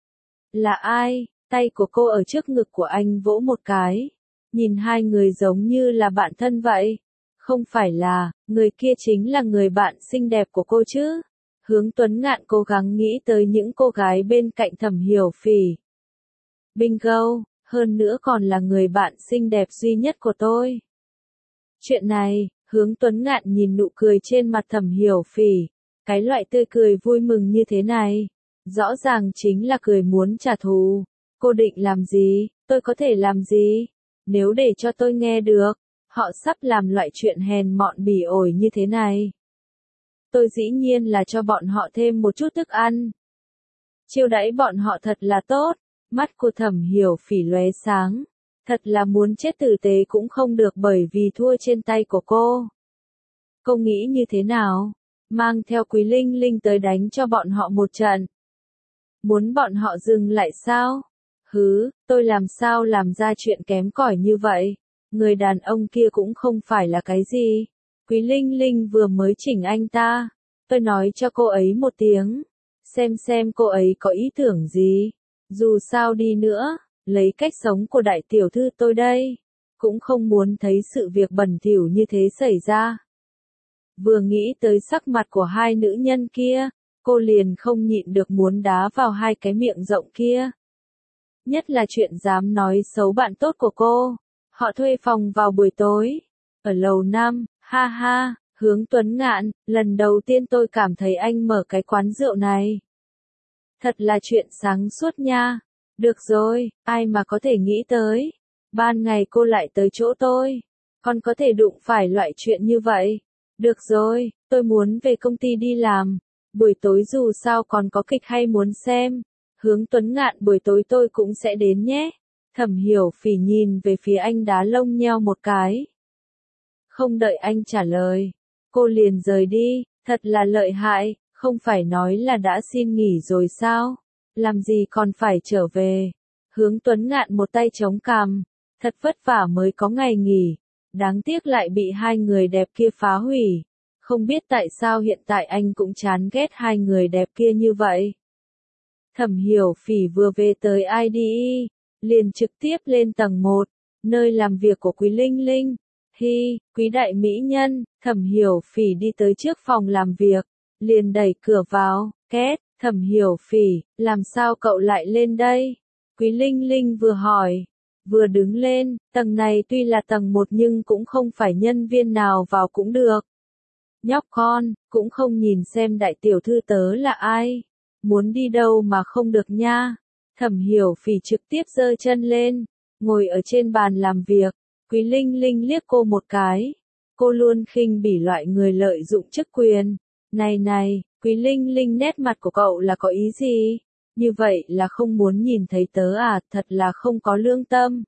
Là ai? Tay của cô ở trước ngực của anh vỗ một cái. Nhìn hai người giống như là bạn thân vậy. Không phải là, người kia chính là người bạn xinh đẹp của cô chứ. Hướng Tuấn Ngạn cố gắng nghĩ tới những cô gái bên cạnh Thẩm Hiểu Phỉ. Bingo, hơn nữa còn là người bạn xinh đẹp duy nhất của tôi. Chuyện này, Hướng Tuấn Ngạn nhìn nụ cười trên mặt Thẩm Hiểu Phỉ. Cái loại tươi cười vui mừng như thế này, rõ ràng chính là cười muốn trả thù. Cô định làm gì, tôi có thể làm gì? Nếu để cho tôi nghe được, họ sắp làm loại chuyện hèn mọn bỉ ổi như thế này. Tôi dĩ nhiên là cho bọn họ thêm một chút thức ăn. Chiêu đãi bọn họ thật là tốt. Mắt của Thẩm Hiểu Phỉ lóe sáng. Thật là muốn chết tử tế cũng không được bởi vì thua trên tay của cô. Cô nghĩ như thế nào? Mang theo Quý Linh Linh tới đánh cho bọn họ một trận. Muốn bọn họ dừng lại sao? Hứ, tôi làm sao làm ra chuyện kém cỏi như vậy? Người đàn ông kia cũng không phải là cái gì. Quý Linh Linh vừa mới chỉnh anh ta. Tôi nói cho cô ấy một tiếng. Xem xem cô ấy có ý tưởng gì. Dù sao đi nữa, lấy cách sống của đại tiểu thư tôi đây. Cũng không muốn thấy sự việc bẩn thỉu như thế xảy ra. Vừa nghĩ tới sắc mặt của hai nữ nhân kia, cô liền không nhịn được muốn đá vào hai cái miệng rộng kia. Nhất là chuyện dám nói xấu bạn tốt của cô. Họ thuê phòng vào buổi tối. Ở lầu năm, ha ha, Hướng Tuấn Ngạn, lần đầu tiên tôi cảm thấy anh mở cái quán rượu này. Thật là chuyện sáng suốt nha. Được rồi, ai mà có thể nghĩ tới. Ban ngày cô lại tới chỗ tôi. Còn có thể đụng phải loại chuyện như vậy. Được rồi, tôi muốn về công ty đi làm. Buổi tối dù sao còn có kịch hay muốn xem. Hướng Tuấn Ngạn buổi tối tôi cũng sẽ đến nhé. Thẩm Hiểu Phỉ nhìn về phía anh đá lông nheo một cái. Không đợi anh trả lời. Cô liền rời đi, thật là lợi hại, không phải nói là đã xin nghỉ rồi sao? Làm gì còn phải trở về? Hướng Tuấn Ngạn một tay chống cằm, thật vất vả mới có ngày nghỉ, đáng tiếc lại bị hai người đẹp kia phá hủy. Không biết tại sao hiện tại anh cũng chán ghét hai người đẹp kia như vậy. Thẩm Hiểu Phỉ vừa về tới i đê e, liền trực tiếp lên tầng một, nơi làm việc của Quý Linh Linh. Hi, Quý đại mỹ nhân, Thẩm Hiểu Phỉ đi tới trước phòng làm việc, liền đẩy cửa vào, két, Thẩm Hiểu Phỉ, làm sao cậu lại lên đây? Quý Linh Linh vừa hỏi, vừa đứng lên, tầng này tuy là tầng một nhưng cũng không phải nhân viên nào vào cũng được. Nhóc con, cũng không nhìn xem đại tiểu thư tớ là ai, muốn đi đâu mà không được nha. Thẩm Hiểu Phỉ trực tiếp giơ chân lên, ngồi ở trên bàn làm việc. Quý Linh Linh liếc cô một cái. Cô luôn khinh bỉ loại người lợi dụng chức quyền. Này này, Quý Linh Linh, nét mặt của cậu là có ý gì? Như vậy là không muốn nhìn thấy tớ à, thật là không có lương tâm.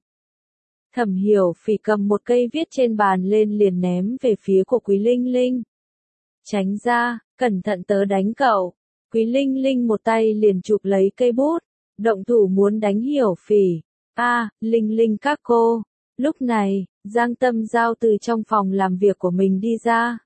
Thẩm Hiểu Phỉ cầm một cây viết trên bàn lên liền ném về phía của Quý Linh Linh. Tránh ra, cẩn thận tớ đánh cậu. Quý Linh Linh một tay liền chụp lấy cây bút, động thủ muốn đánh Hiểu Phỉ. A, à, Linh Linh các cô. Lúc này, Giang Tâm Giao từ trong phòng làm việc của mình đi ra.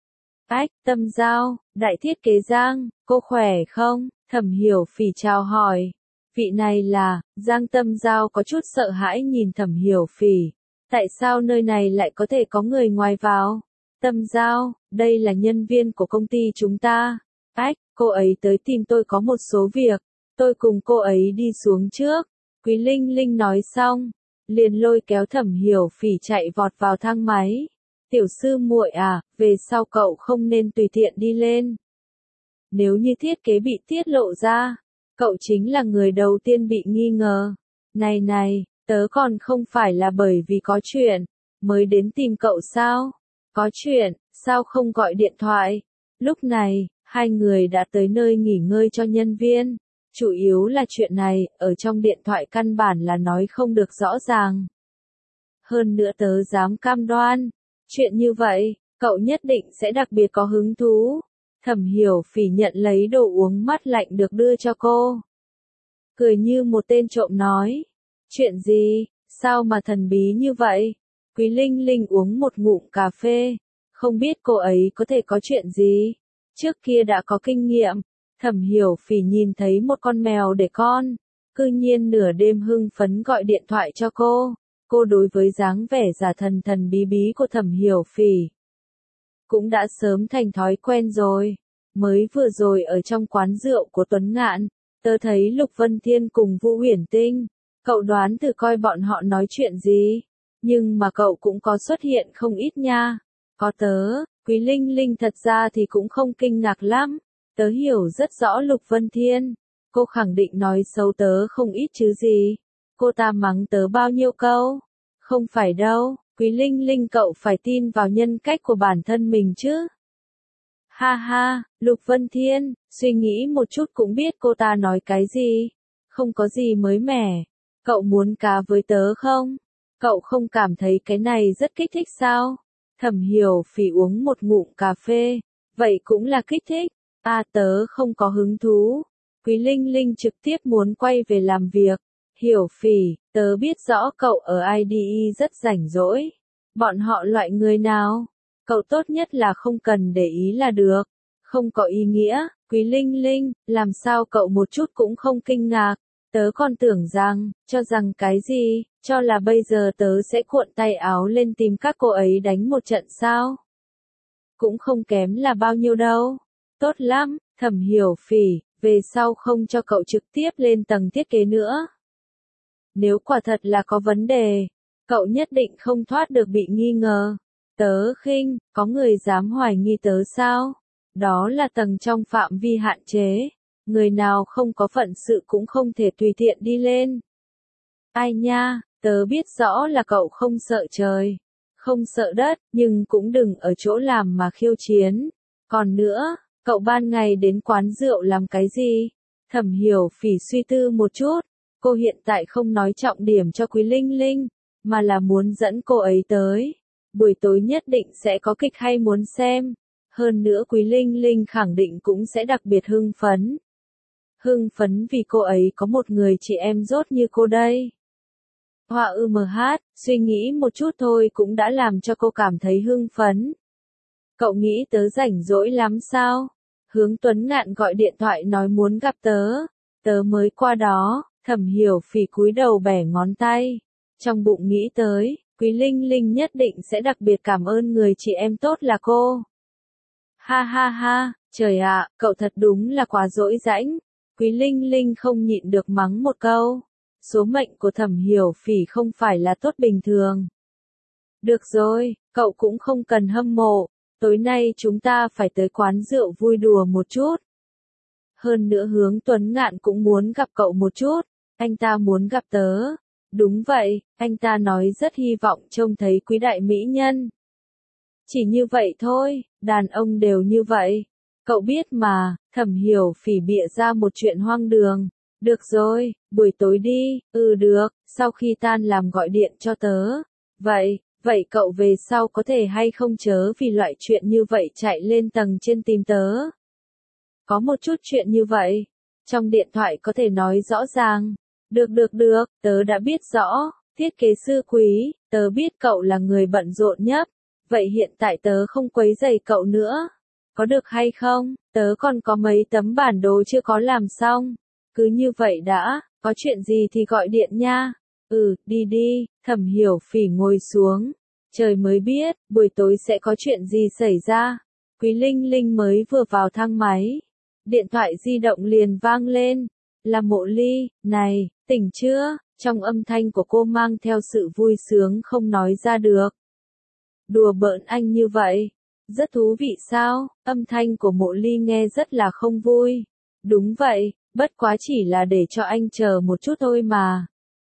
Ách, Tâm Giao, đại thiết kế Giang, cô khỏe không? Thẩm Hiểu Phỉ chào hỏi. Vị này là, Giang Tâm Giao có chút sợ hãi nhìn Thẩm Hiểu Phỉ. Tại sao nơi này lại có thể có người ngoài vào? Tâm Giao, đây là nhân viên của công ty chúng ta. Ách, cô ấy tới tìm tôi có một số việc. Tôi cùng cô ấy đi xuống trước. Quý Linh Linh nói xong, liền lôi kéo Thẩm Hiểu Phỉ chạy vọt vào thang máy. Tiểu sư muội à, về sau cậu không nên tùy tiện đi lên. Nếu như thiết kế bị tiết lộ ra, cậu chính là người đầu tiên bị nghi ngờ. Này này, tớ còn không phải là bởi vì có chuyện, mới đến tìm cậu sao? Có chuyện, sao không gọi điện thoại? Lúc này, hai người đã tới nơi nghỉ ngơi cho nhân viên. Chủ yếu là chuyện này, ở trong điện thoại căn bản là nói không được rõ ràng. Hơn nữa tớ dám cam đoan, chuyện như vậy, cậu nhất định sẽ đặc biệt có hứng thú. Thẩm Hiểu Phỉ nhận lấy đồ uống mát lạnh được đưa cho cô. Cười như một tên trộm nói. Chuyện gì, sao mà thần bí như vậy? Quý Linh Linh uống một ngụm cà phê. Không biết cô ấy có thể có chuyện gì? Trước kia đã có kinh nghiệm. Thẩm Hiểu Phỉ nhìn thấy một con mèo để con. Cư nhiên nửa đêm hưng phấn gọi điện thoại cho cô. Cô đối với dáng vẻ giả thần thần bí bí của Thẩm Hiểu Phỉ cũng đã sớm thành thói quen rồi. Mới vừa rồi ở trong quán rượu của Tuấn Ngạn, tớ thấy Lục Vân Thiên cùng Vũ Uyển Tinh. Cậu đoán thử coi bọn họ nói chuyện gì. Nhưng mà cậu cũng có xuất hiện không ít nha. Có tớ, Quý Linh Linh thật ra thì cũng không kinh ngạc lắm. Tớ hiểu rất rõ Lục Vân Thiên. Cô khẳng định nói xấu tớ không ít chứ gì. Cô ta mắng tớ bao nhiêu câu? Không phải đâu, Quý Linh Linh cậu phải tin vào nhân cách của bản thân mình chứ. Ha ha, Lục Vân Thiên, suy nghĩ một chút cũng biết cô ta nói cái gì. Không có gì mới mẻ. Cậu muốn cá với tớ không? Cậu không cảm thấy cái này rất kích thích sao? Thẩm Hiểu Phỉ uống một ngụm cà phê. Vậy cũng là kích thích. À tớ không có hứng thú. Quý Linh Linh trực tiếp muốn quay về làm việc. Hiểu Phỉ, tớ biết rõ cậu ở i đê e rất rảnh rỗi. Bọn họ loại người nào? Cậu tốt nhất là không cần để ý là được. Không có ý nghĩa. Quý Linh Linh, làm sao cậu một chút cũng không kinh ngạc? Tớ còn tưởng rằng, cho rằng cái gì, cho là bây giờ tớ sẽ cuộn tay áo lên tìm các cô ấy đánh một trận sao? Cũng không kém là bao nhiêu đâu. Tốt lắm, Thẩm Hiểu Phỉ, về sau không cho cậu trực tiếp lên tầng thiết kế nữa. Nếu quả thật là có vấn đề, cậu nhất định không thoát được bị nghi ngờ. Tớ khinh, có người dám hoài nghi tớ sao? Đó là tầng trong phạm vi hạn chế. Người nào không có phận sự cũng không thể tùy tiện đi lên. Ai nha, tớ biết rõ là cậu không sợ trời, không sợ đất, nhưng cũng đừng ở chỗ làm mà khiêu chiến. Còn nữa, cậu ban ngày đến quán rượu làm cái gì? Thẩm Hiểu Phỉ suy tư một chút. Cô hiện tại không nói trọng điểm cho Quý Linh Linh, mà là muốn dẫn cô ấy tới. Buổi tối nhất định sẽ có kịch hay muốn xem. Hơn nữa Quý Linh Linh khẳng định cũng sẽ đặc biệt hưng phấn. hưng phấn vì cô ấy có một người chị em rốt như cô đây. Hoa ư mờ hát, suy nghĩ một chút thôi cũng đã làm cho cô cảm thấy hưng phấn. Cậu nghĩ tớ rảnh rỗi lắm sao? Hướng Tuấn Ngạn gọi điện thoại nói muốn gặp tớ. Tớ mới qua đó, Thẩm Hiểu Phỉ cúi đầu bẻ ngón tay. Trong bụng nghĩ tới, Quý Linh Linh nhất định sẽ đặc biệt cảm ơn người chị em tốt là cô. Ha ha ha, trời ạ, cậu thật đúng là quá dỗi dãnh. Quý Linh Linh không nhịn được mắng một câu. Số mệnh của Thẩm Hiểu Phỉ không phải là tốt bình thường. Được rồi, cậu cũng không cần hâm mộ. Tối nay chúng ta phải tới quán rượu vui đùa một chút. Hơn nữa Hướng Tuấn Ngạn cũng muốn gặp cậu một chút. Anh ta muốn gặp tớ. Đúng vậy, anh ta nói rất hy vọng trông thấy quý đại mỹ nhân. Chỉ như vậy thôi, đàn ông đều như vậy. Cậu biết mà, Thẩm Hiểu Phỉ bịa ra một chuyện hoang đường. Được rồi, buổi tối đi, ừ được, sau khi tan làm gọi điện cho tớ. Vậy, vậy cậu về sau có thể hay không chớ vì loại chuyện như vậy chạy lên tầng trên tìm tớ. Có một chút chuyện như vậy, trong điện thoại có thể nói rõ ràng. Được được được, tớ đã biết rõ, thiết kế sư Quý, tớ biết cậu là người bận rộn nhất. Vậy hiện tại tớ không quấy rầy cậu nữa. Có được hay không, tớ còn có mấy tấm bản đồ chưa có làm xong. Cứ như vậy đã, có chuyện gì thì gọi điện nha. Ừ, đi đi, Thẩm Hiểu Phỉ ngồi xuống. Trời mới biết, buổi tối sẽ có chuyện gì xảy ra. Quý Linh Linh mới vừa vào thang máy. Điện thoại di động liền vang lên. Là Mộ Ly, này, tỉnh chưa? Trong âm thanh của cô mang theo sự vui sướng không nói ra được. Đùa bỡn anh như vậy. Rất thú vị sao? Âm thanh của Mộ Ly nghe rất là không vui. Đúng vậy, bất quá chỉ là để cho anh chờ một chút thôi mà.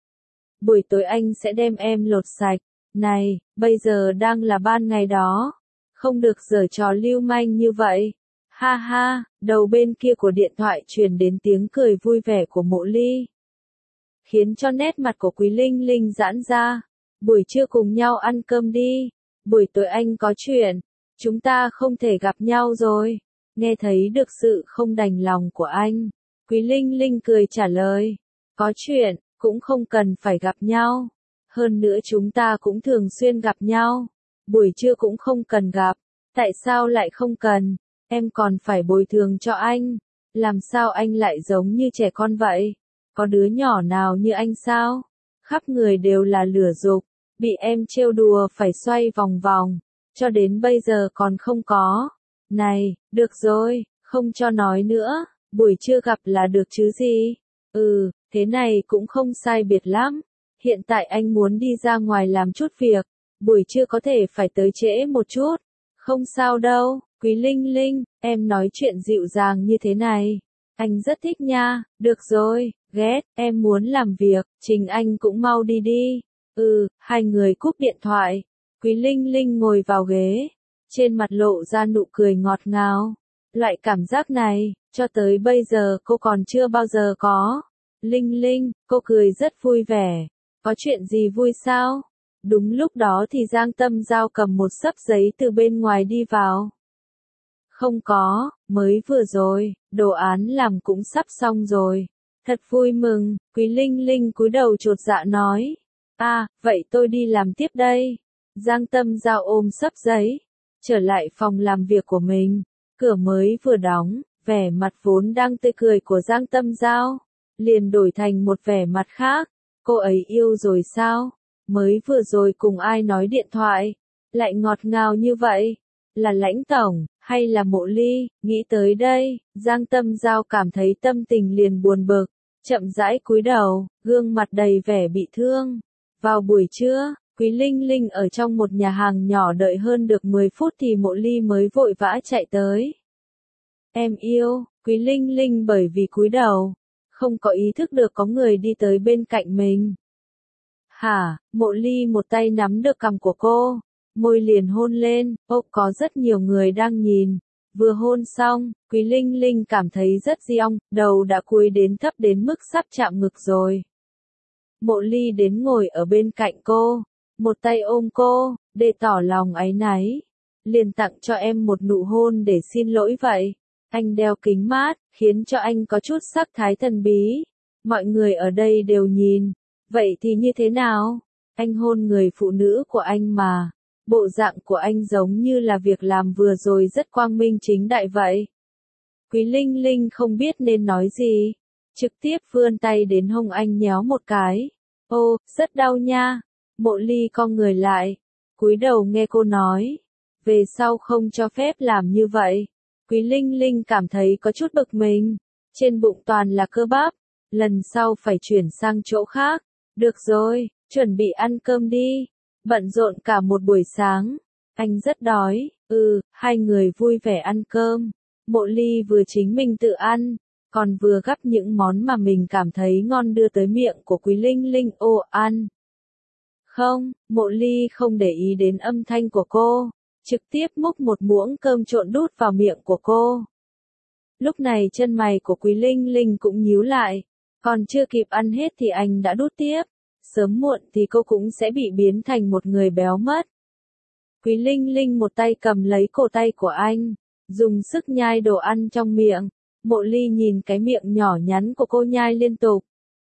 Buổi tối anh sẽ đem em lột sạch. Này, bây giờ đang là ban ngày đó. Không được giở trò lưu manh như vậy. Ha ha, đầu bên kia của điện thoại truyền đến tiếng cười vui vẻ của Mộ Ly. Khiến cho nét mặt của Quý Linh Linh giãn ra. Buổi trưa cùng nhau ăn cơm đi. Buổi tối anh có chuyện. Chúng ta không thể gặp nhau rồi. Nghe thấy được sự không đành lòng của anh. Quý Linh Linh cười trả lời. Có chuyện, cũng không cần phải gặp nhau. Hơn nữa chúng ta cũng thường xuyên gặp nhau. Buổi trưa cũng không cần gặp. Tại sao lại không cần? Em còn phải bồi thường cho anh. Làm sao anh lại giống như trẻ con vậy? Có đứa nhỏ nào như anh sao? Khắp người đều là lửa dục. Bị em trêu đùa phải xoay vòng vòng. Cho đến bây giờ còn không có. Này, được rồi, không cho nói nữa. Buổi trưa gặp là được chứ gì? Ừ, thế này cũng không sai biệt lắm. Hiện tại anh muốn đi ra ngoài làm chút việc. Buổi trưa có thể phải tới trễ một chút. Không sao đâu, Quý Linh Linh, em nói chuyện dịu dàng như thế này. Anh rất thích nha, được rồi, ghét, em muốn làm việc, Trình Anh cũng mau đi đi. Ừ, hai người cúp điện thoại. Quý Linh Linh ngồi vào ghế. Trên mặt lộ ra nụ cười ngọt ngào. Loại cảm giác này, cho tới bây giờ cô còn chưa bao giờ có. Linh Linh, cô cười rất vui vẻ. Có chuyện gì vui sao? Đúng lúc đó thì Giang Tâm Giao cầm một xấp giấy từ bên ngoài đi vào. Không có, mới vừa rồi, đồ án làm cũng sắp xong rồi. Thật vui mừng, Quý Linh Linh cúi đầu chột dạ nói. À, vậy tôi đi làm tiếp đây. Giang Tâm Giao ôm xấp giấy, trở lại phòng làm việc của mình. Cửa mới vừa đóng, vẻ mặt vốn đang tươi cười của Giang Tâm Giao liền đổi thành một vẻ mặt khác. Cô ấy yêu rồi sao? Mới vừa rồi cùng ai nói điện thoại? Lại ngọt ngào như vậy? Là Lãnh Tổng, hay là Mộ Ly? Nghĩ tới đây, Giang Tâm Giao cảm thấy tâm tình liền buồn bực. Chậm rãi cúi đầu, gương mặt đầy vẻ bị thương. Vào buổi trưa, Quý Linh Linh ở trong một nhà hàng nhỏ đợi hơn được mười phút thì Mộ Ly mới vội vã chạy tới. Em yêu, Quý Linh Linh bởi vì cúi đầu, không có ý thức được có người đi tới bên cạnh mình. Hả, Mộ Ly một tay nắm được cằm của cô, môi liền hôn lên, ô có rất nhiều người đang nhìn. Vừa hôn xong, Quý Linh Linh cảm thấy rất diong, đầu đã cúi đến thấp đến mức sắp chạm ngực rồi. Mộ Ly đến ngồi ở bên cạnh cô, một tay ôm cô, để tỏ lòng áy náy. Liền tặng cho em một nụ hôn để xin lỗi vậy. Anh đeo kính mát, khiến cho anh có chút sắc thái thần bí. Mọi người ở đây đều nhìn. Vậy thì như thế nào? Anh hôn người phụ nữ của anh mà. Bộ dạng của anh giống như là việc làm vừa rồi rất quang minh chính đại vậy. Quý Linh Linh không biết nên nói gì. Trực tiếp vươn tay đến hông anh nhéo một cái. Ô, rất đau nha. Mộ Ly cong người lại. Cúi đầu nghe cô nói. Về sau không cho phép làm như vậy. Quý Linh Linh cảm thấy có chút bực mình. Trên bụng toàn là cơ bắp. Lần sau phải chuyển sang chỗ khác. Được rồi, chuẩn bị ăn cơm đi. Bận rộn cả một buổi sáng. Anh rất đói. Ừ, hai người vui vẻ ăn cơm. Mộ Ly vừa chính mình tự ăn, còn vừa gắp những món mà mình cảm thấy ngon đưa tới miệng của Quý Linh Linh. Ô, ăn. Không, Mộ Ly không để ý đến âm thanh của cô, trực tiếp múc một muỗng cơm trộn đút vào miệng của cô. Lúc này chân mày của Quý Linh Linh cũng nhíu lại, còn chưa kịp ăn hết thì anh đã đút tiếp, sớm muộn thì cô cũng sẽ bị biến thành một người béo mất. Quý Linh Linh một tay cầm lấy cổ tay của anh, dùng sức nhai đồ ăn trong miệng. Mộ Ly nhìn cái miệng nhỏ nhắn của cô nhai liên tục.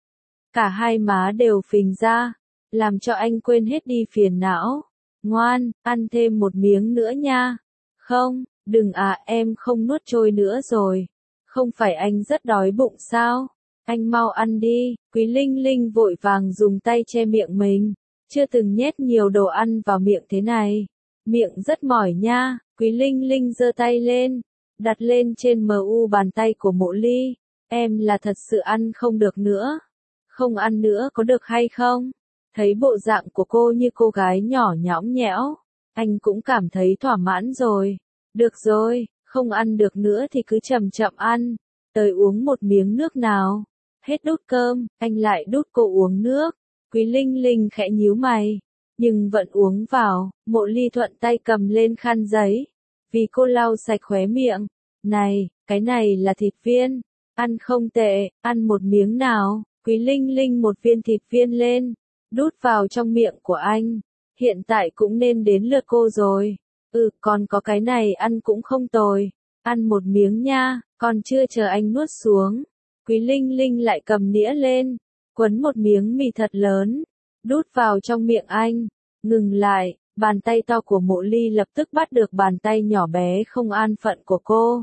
Cả hai má đều phình ra, làm cho anh quên hết đi phiền não. Ngoan, ăn thêm một miếng nữa nha. Không, đừng à, em không nuốt trôi nữa rồi. Không phải anh rất đói bụng sao? Anh mau ăn đi. Quý Linh Linh vội vàng dùng tay che miệng mình. Chưa từng nhét nhiều đồ ăn vào miệng thế này. Miệng rất mỏi nha. Quý Linh Linh giơ tay lên, đặt lên trên mu bàn tay của Mộ Ly. Em là thật sự ăn không được nữa. Không ăn nữa có được hay không? Thấy bộ dạng của cô như cô gái nhỏ nhõng nhẽo, anh cũng cảm thấy thỏa mãn rồi. Được rồi, không ăn được nữa thì cứ chậm chậm ăn. Tới uống một miếng nước nào. Hết đút cơm, anh lại đút cô uống nước. Quý Linh Linh khẽ nhíu mày, nhưng vẫn uống vào. Mộ Ly thuận tay cầm lên khăn giấy, vì cô lau sạch khóe miệng. Này, cái này là thịt viên, ăn không tệ, ăn một miếng nào. Quý Linh Linh một viên thịt viên lên, đút vào trong miệng của anh. Hiện tại cũng nên đến lượt cô rồi. Ừ, còn có cái này ăn cũng không tồi. Ăn một miếng nha, còn chưa chờ anh nuốt xuống. Quý Linh Linh lại cầm nĩa lên, quấn một miếng mì thật lớn, đút vào trong miệng anh. Ngừng lại, bàn tay to của Mộ Ly lập tức bắt được bàn tay nhỏ bé không an phận của cô.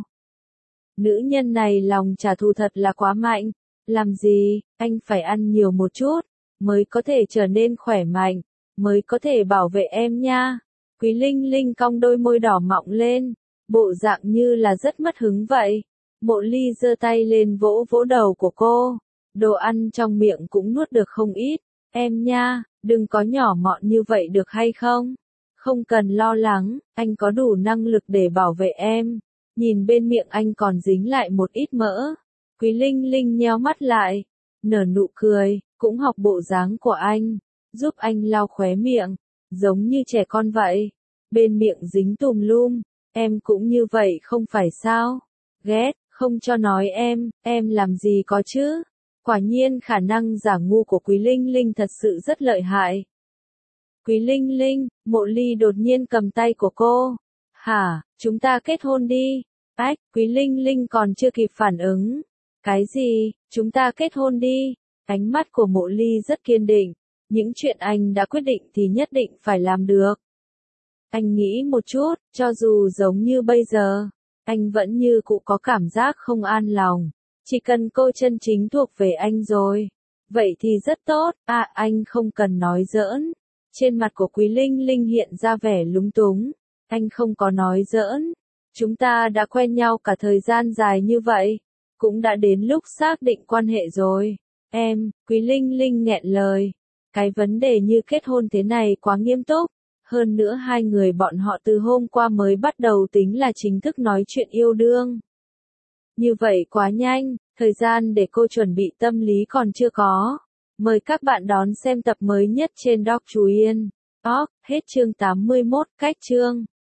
Nữ nhân này lòng trả thù thật là quá mạnh. Làm gì, anh phải ăn nhiều một chút, mới có thể trở nên khỏe mạnh, mới có thể bảo vệ em nha. Quý Linh Linh cong đôi môi đỏ mọng lên, bộ dạng như là rất mất hứng vậy. Mộ Ly giơ tay lên vỗ vỗ đầu của cô. Đồ ăn trong miệng cũng nuốt được không ít. Em nha, đừng có nhỏ mọn như vậy được hay không? Không cần lo lắng, anh có đủ năng lực để bảo vệ em. Nhìn bên miệng anh còn dính lại một ít mỡ. Quý Linh Linh nheo mắt lại, nở nụ cười, cũng học bộ dáng của anh, giúp anh lau khóe miệng, giống như trẻ con vậy. Bên miệng dính tùm lum, em cũng như vậy không phải sao? Ghét, không cho nói em, em làm gì có chứ? Quả nhiên khả năng giả ngu của Quý Linh Linh thật sự rất lợi hại. Quý Linh Linh, Mộ Ly đột nhiên cầm tay của cô. Hả, chúng ta kết hôn đi. Ách, Quý Linh Linh còn chưa kịp phản ứng. Cái gì, chúng ta kết hôn đi. Ánh mắt của Mộ Ly rất kiên định. Những chuyện anh đã quyết định thì nhất định phải làm được. Anh nghĩ một chút, cho dù giống như bây giờ, anh vẫn như cũ có cảm giác không an lòng. Chỉ cần cô chân chính thuộc về anh rồi. Vậy thì rất tốt, à anh không cần nói giỡn. Trên mặt của Quý Linh Linh hiện ra vẻ lúng túng. Anh không có nói giỡn. Chúng ta đã quen nhau cả thời gian dài như vậy. Cũng đã đến lúc xác định quan hệ rồi. Em, Quý Linh Linh nghẹn lời. Cái vấn đề như kết hôn thế này quá nghiêm túc. Hơn nữa hai người bọn họ từ hôm qua mới bắt đầu tính là chính thức nói chuyện yêu đương. Như vậy quá nhanh, thời gian để cô chuẩn bị tâm lý còn chưa có. Mời các bạn đón xem tập mới nhất trên Doc Chú Yên. Doc, hết chương tám mươi mốt, cách chương.